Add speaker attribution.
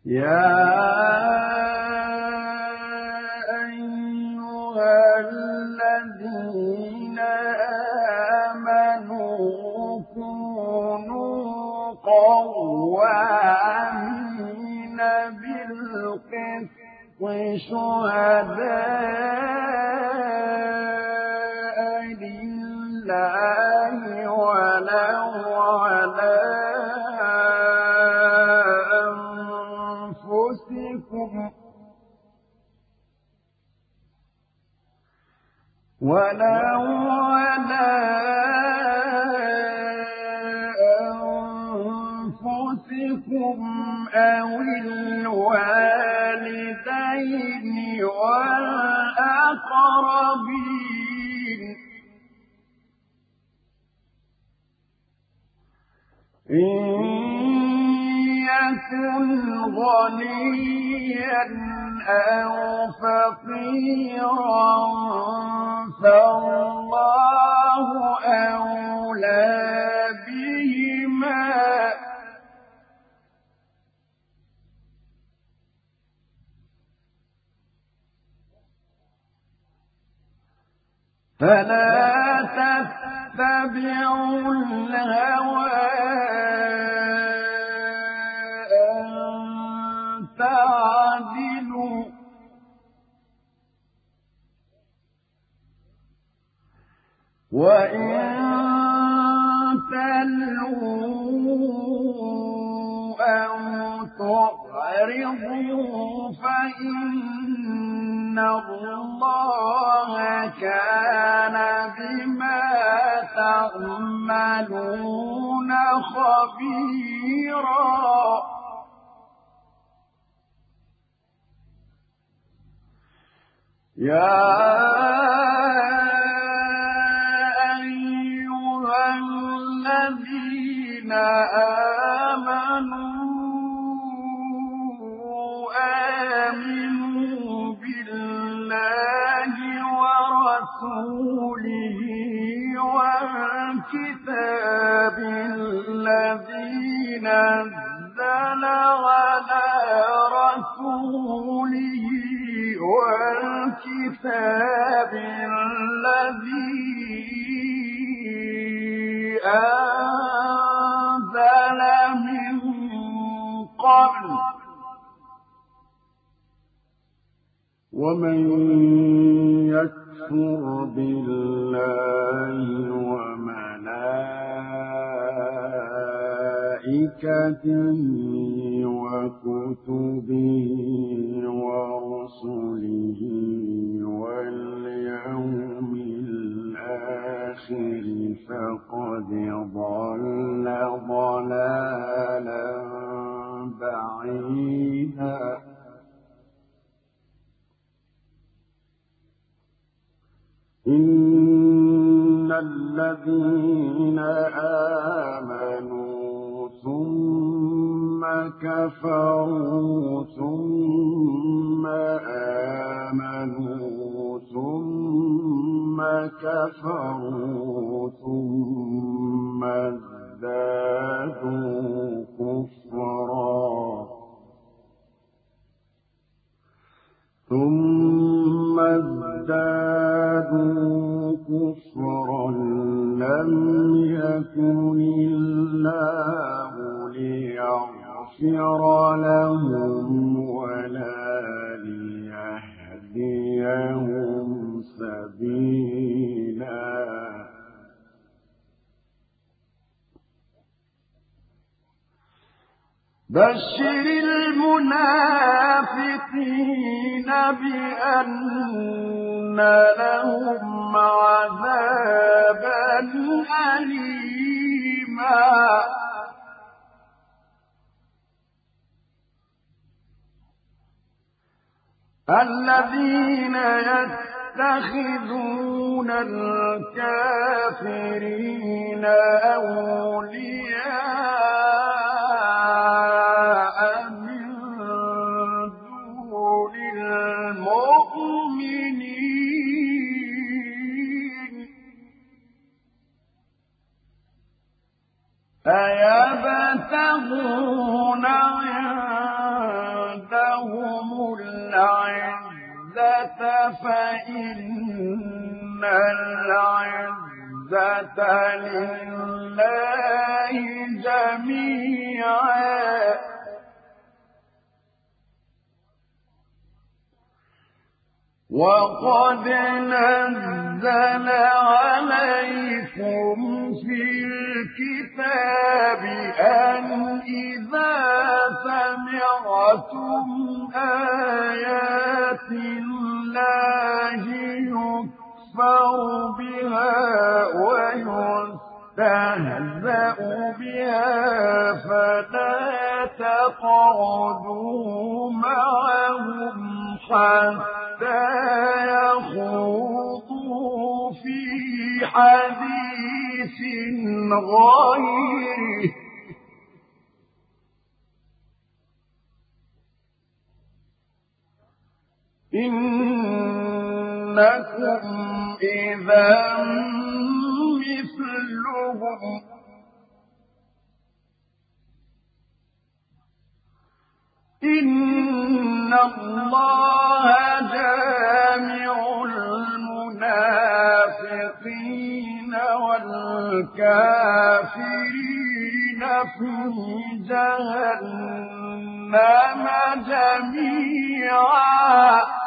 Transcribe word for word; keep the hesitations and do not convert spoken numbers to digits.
Speaker 1: يا أيها الذين آمنوا كونوا قوامين بالقسط شهداء لله ولو على أنفسكم ولو على أنفسكم أو الوالدين والأقربين إن يكن غنيا أو فقيرا فالله أولى بهما فلا تتبعوا الهوى أن تعدلوا وإن تلووا أو تعرضوا فإن الله كان بما تعملون خبيرا يا أيها الذين آمنوا آمنوا بالله ورسوله والكتاب الذي نزل على رسوله والكتاب الذي أنزل من قبل ومن يكفر بالله وملائكته وكتبه ورسله واليوم الآخر فقد ضل ضلالا بعيدا إن الذين آمنوا ثم كفروا ثم آمنوا ثم كفروا ثم ازدادوا كفرا ثم ازدادوا كفرا لم يكن الله ليغفر لهم ولا ليهديهم سبيلا بشر المنافقين بأن لهم عذابا أليما الذين يتخذون الكافرين أولياء من دون المؤمنين أيبتغون عندهم فإن العزة لله جميعا وقد نزل عليكم في الكتاب أن إذا سمعتم آيات الله يكفر بها ويستهزأ بها فلا تقعدوا معهم حتى يخوضوا في حديث غيره إنكم إذا مثلهم إن الله جامع المنافقين والكافرين في جهنم جميعا